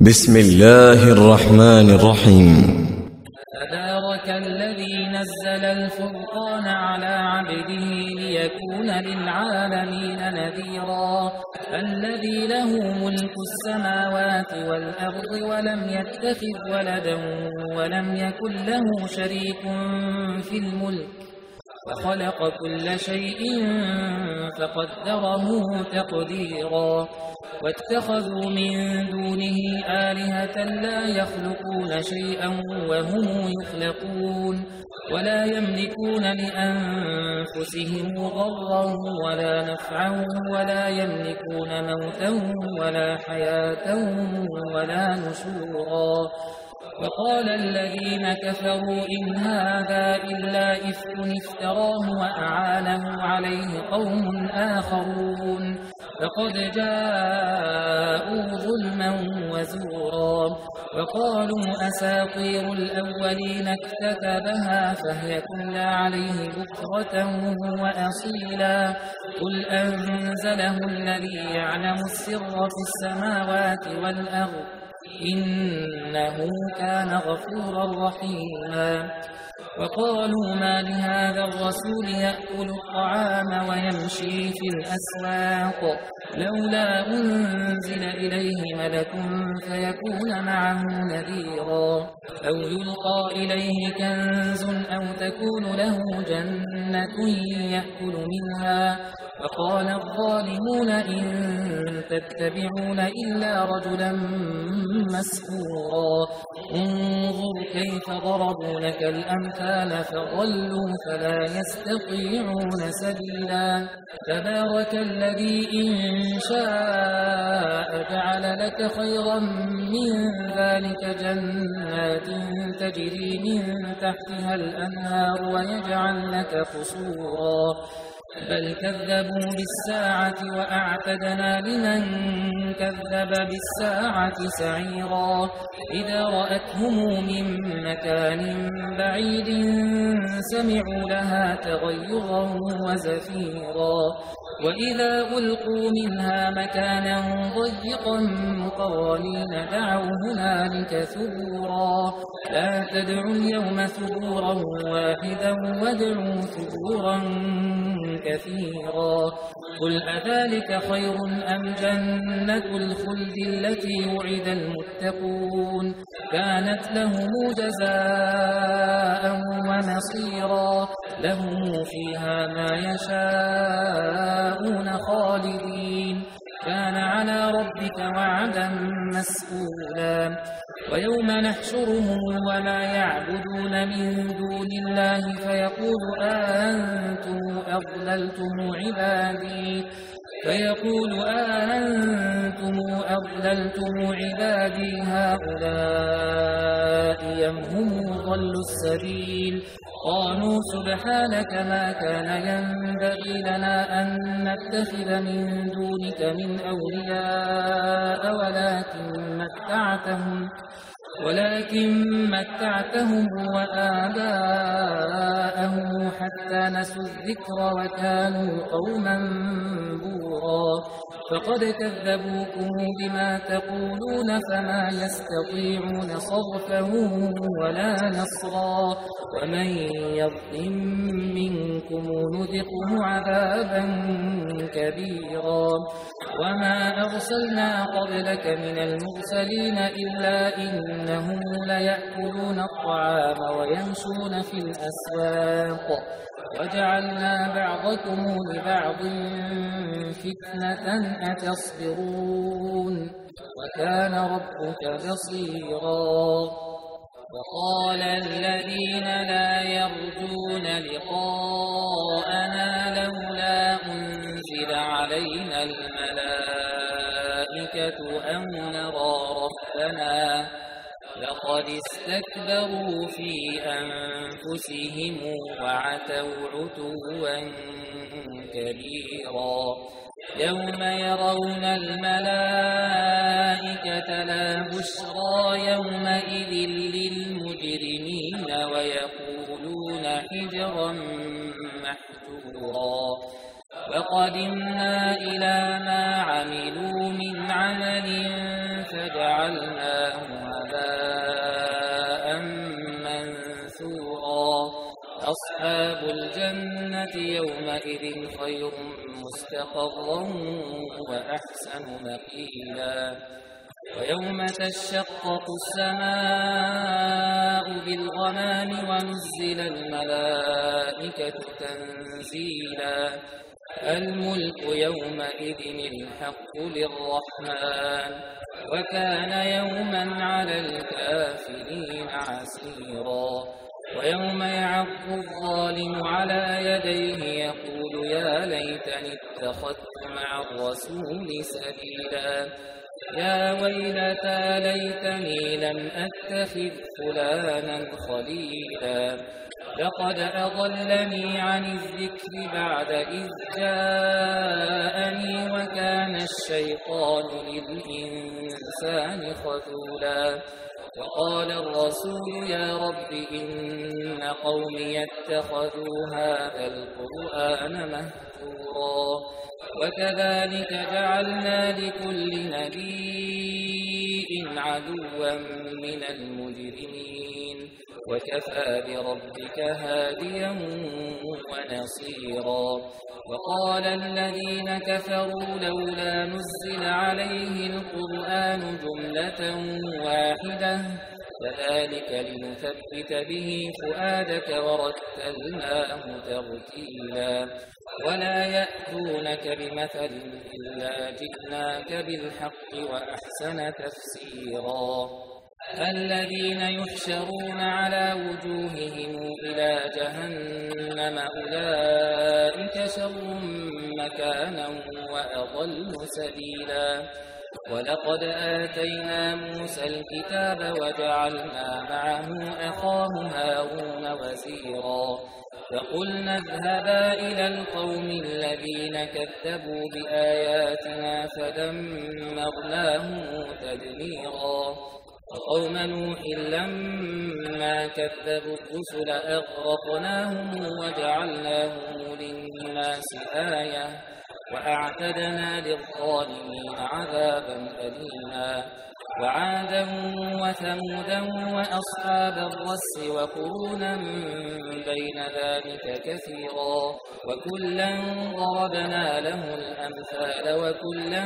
بسم الله الرحمن الرحيم. تبارك الذي نزل الفرقان على عبده ليكون للعالمين نذيرا الذي له ملك السماوات والأرض ولم يتخذ ولدا ولم يكن له شريك في الملك وخلق كل شيء فقدره تقديرا واتخذوا من دونه آلهة لا يخلقون شيئا وهم يخلقون ولا يملكون لأنفسهم ضرا ولا نفعا ولا يملكون موتا ولا حياة ولا نشورا وقال الذين كفروا إن هذا إلا إفك افتراه وأعانه عليه قوم آخرون فقد جاءوا ظلما وزورا وقالوا أساطير الأولين اكتتبها فهي تملى عليه بكرة وأصيلا قل أنزله الذي يعلم السر في السماوات والأرض إنه كان غفورا رحيما وقالوا ما لهذا الرسول يأكل الطعام ويمشي في الأسواق لولا أنزل إليه ملك فيكون معه نذيرا أو يلقى إليه كنز أو تكون له جنة يأكل منها وقال الظالمون إن تتبعون إلا رجلا مسحورا انظر كيف ضربوا لك الأمثال فضلوا فلا يستطيعون سبيلا تبارك الذي إن شاء جعل لك خيرا من ذلك جنات تجري من تحتها الأنهار ويجعل لك قصورا بل كذبوا بالساعة وأعتدنا لمن كذب بالساعة سعيرا إذا رأتهم من مكان بعيد سمعوا لها تغيرا وزفيرا وإذا ألقوا منها مكانا ضيقا مقرنين دعوا هنالك ثبورا لا تدعوا اليوم ثبورا واحدا وادعوا ثبورا كثيرا قل أذلك خير أم جنة الخلد التي وعد المتقون كانت لهم جزاء ومصيرا لهم فيها ما يشاءون خالدين كان على ربك وعدا مسئولا ويوم نحشرهم وما يعبدون من دون الله فيقول أأنتم أضللتم عبادي هؤلاء أم هم ضلوا السبيل قالوا سبحانك ما كان ينبغي لنا أن نتخذ من دونك من أولياء ولكن متعتهم وآباءهم حتى نسوا الذكر وكانوا قوما بورا فقد كذبوكم بما تقولون فما يستطيعون صرفا ولا نصرا ومن يظلم منكم نذقه عذابا كبيرا وما أرسلنا قبلك من المرسلين إلا إنهم ليأكلون الطعام ويمشون في الأسواق وجعلنا بعضكم لبعض فتنة أتصبرون وكان ربك بصيرا وقال الذين لا يرجون لقاءنا لولا أنزل علينا الملائكة أو نرى ربنا لقد استكبروا في أنفسهم وعتوا عتوا كبيرا يوم يرون الملائكة لا بشرى يومئذ للمجرمين ويقولون حجرا محجورا وقدمنا إلى ما عملوا من عمل فجعلناه فجعلناه هباء منثورا أصحاب الجنة يومئذ خير مستقرا وأحسن مقيلا ويوم تشقق السماء بالغمام ونزل الملائكة تنزيلا الملك يومئذ الحق للرحمن وكان يوما على الكافرين عسيرا ويوم يعض الظالم على يديه يقول يا ليتني اتخذت مع الرسول سبيلا يا ويلتى ليتني لم أتخذ فلانا خليلا لقد أضلني عن الذكر بعد إذ جاءني وكان الشيطان للإنسان خذولا وقال الرسول يا رب إن قومي اتخذوا هذا القرآن مهجورا وكذلك جعلنا لكل نبي عدوا من المجرمين وكفى بربك هاديا ونصيرا وقال الذين كفروا لولا نزل عليه القرآن جملة واحدة كذلك لنثبت به فؤادك ورتلناه ترتيلا ولا يأتونك بمثل إلا جئناك بالحق وأحسن تفسيرا الذين يحشرون على وجوههم إلى جهنم أولئك شر مكانا وأضل سبيلا ولقد آتينا موسى الكتاب وجعلنا معه أخاه هارون وزيرا فقلنا اذهبا إلى القوم الذين كذبوا بآياتنا فدمرناهم تدميرا وقوم نوح لما كذبوا الرسل أغرقناهم وجعلناهم للناس آية وأعتدنا للظالمين عذابا أليما وعادا وثمودا وأصحاب الرس وقرونا بين ذلك كثيرا وكلا ضربنا له الأمثال وكلا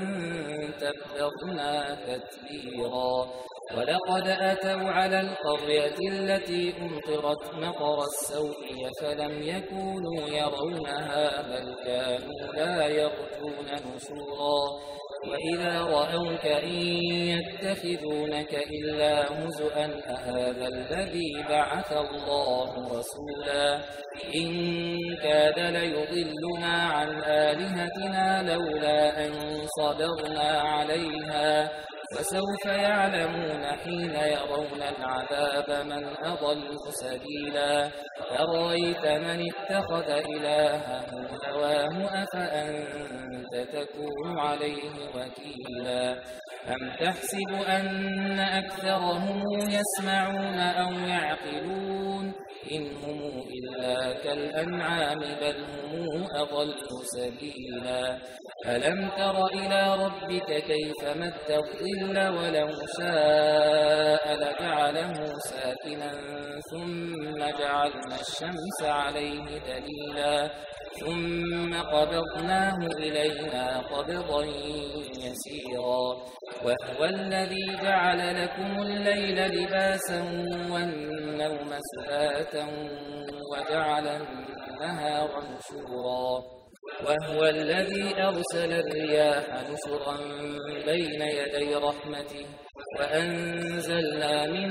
تبرنا تتبيرا ولقد أتوا على القرية التي أمطرت مطر السوء فلم يكونوا يرونها بل كانوا لا يرجون نشورا وإذا رأوك إن يتخذونك إلا هزؤا أهذا الذي بعث الله رسولا إن كاد ليضلنا عن آلهتنا لولا أن صبرنا عليها وسوف يعلمون حين يرون العذاب من أضل سبيلا أرأيت من اتخذ إلهه هواه أفأنت تكون عليه وكيلا أم تحسب أن أكثرهم يسمعون أو يعقلون إن هم إلا كالأنعام بل هم أضل سبيلا ألم تر إلى ربك كيف مد الظل ولو شاء لجعله ساكنا ثم جعلنا الشمس عليه دليلا ثم قبضناه إلينا قبضا يسيرا وهو الذي جعل لكم الليل لباسا والنوم سباتا وجعل النهار نشورا وهو الذي أرسل الرياح نشرا بين يدي رحمته وأنزلنا من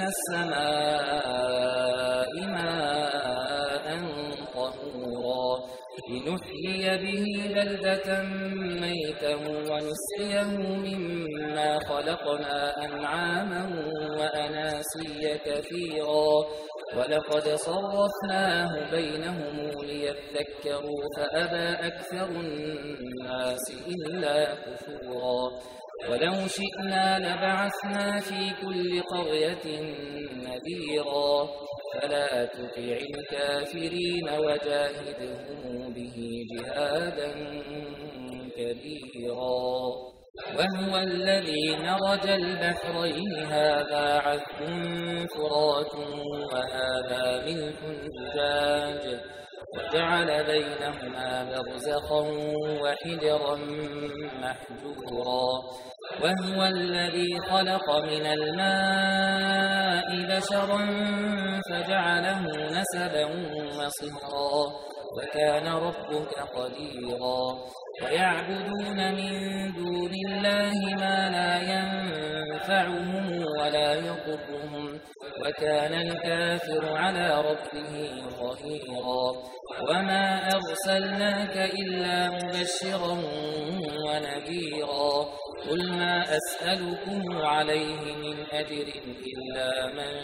السماء ماء طهورا لنحيي به بلدة ميتا ونسقيه مما خلقنا أنعاما وأناسيا كثيرا ولقد صرفناه بينهم ليذكروا فأبى أكثر الناس إلا كفورا ولو شئنا لبعثنا في كل قرية نذيرا فلا تطع الكافرين وجاهدهم به جهادا كبيرا وهو الذي مرج البحرين هذا عذب فرات وهذا ملح أجاج وجعل بينهما برزخا وحجرا محجورا وهو الذي خلق من الماء بشرا فجعله نسبا وصهرا وكان ربك قديرا ويعبدون من دون الله ما لا ينفعهم ولا يضرهم وكان الكافر على ربه ظهيرا وما أرسلناك إلا مبشرا ونذيرا قل ما أسألكم عليه من أجر إلا من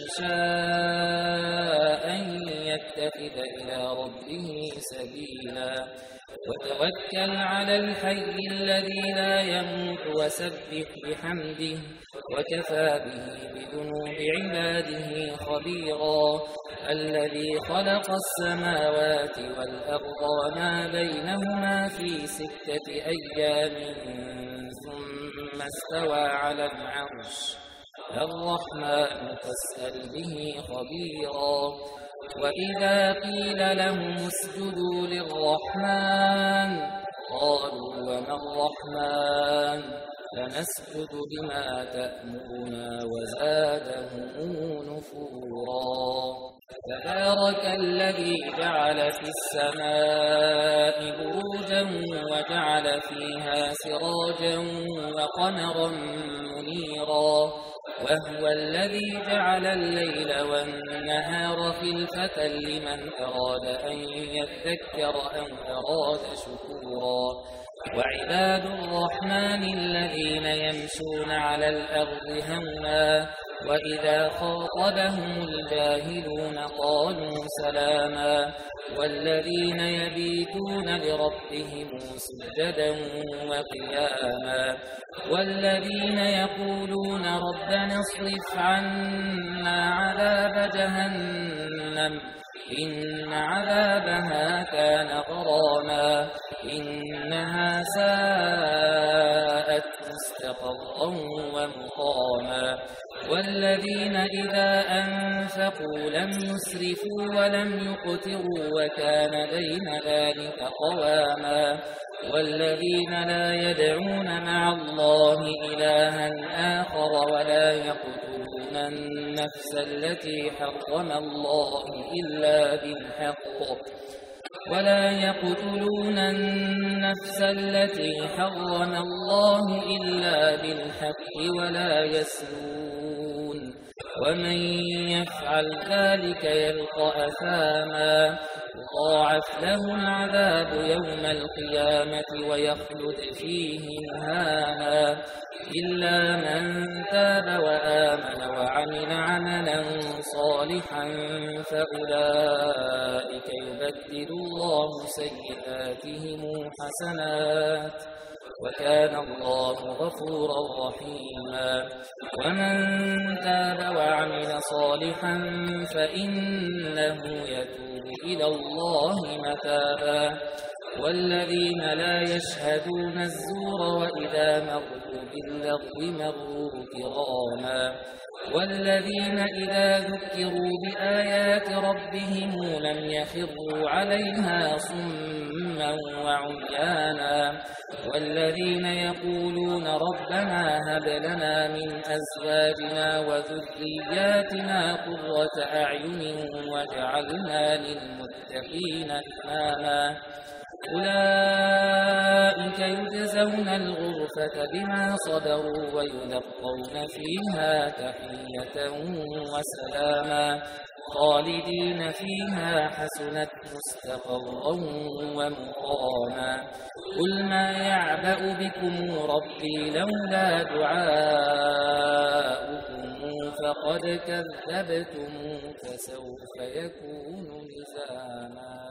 شاء أن يتخذ إلى ربه سبيلا وتوكل على الحي الذي لا يموت وسبح بحمده وكفى به بذنوب عباده خبيرا الذي خلق السماوات والأرض وما بينهما في 6 أيام ثم استوى على العرش الرحمن فاسأل به خبيرا وإذا قيل لهم اسجدوا للرحمن قالوا وما الرحمن فنسجد بما تأمرنا وزادهم نفورا تبارك الذي جعل في السماء بروجا وجعل فيها سراجا وقمرا منيرا وهو الذي جعل الليل والنهار خلفة لمن أراد أن يذكر أو أراد شكورا وعباد الرحمن الذين يمشون على الأرض هونا وإذا خاطبهم الجاهلون قالوا سلاما والذين يبيتون لربهم سجدا وقياما والذين يقولون ربنا اصرف عنا عذاب جهنم إن عذابها كان غراما إنها ساءت مستقرا ومقاما والذين إذا أنفقوا لم يسرفوا ولم يقتروا وكان بين ذلك قواما والذين لا يدعون مع الله إلها آخر ولا يقتلون النفس التي حرم الله إلا بالحق ولا يسنون ومن يفعل ذلك يلقى أثاما يضاعف له العذاب يوم القيامة ويخلد فيه مهانا إلا من تاب وآمن وعمل عملا صالحا فأولئك يبدل الله سيئاتهم حسنات وكان الله غفورا رحيما ومن تاب وعمل صالحا فإنه يتوب إلى الله متابا والذين لا يشهدون الزور وإذا مروا باللغو مروا كراما والذين إذا ذكروا بآيات ربهم لم يخروا عليها صما وعميانا والذين يقولون ربنا هب لنا من أزواجنا وذرياتنا قرة أعين واجعلنا للمتقين إماما أولئك يجزون الغرفة بما صبروا ويلقون فيها تحية وسلاما خالدين فيها حسنت مستقرا ومقاما قل ما يعبأ بكم ربي لولا دعاؤكم فقد كذبتم فسوف يكون لزاما.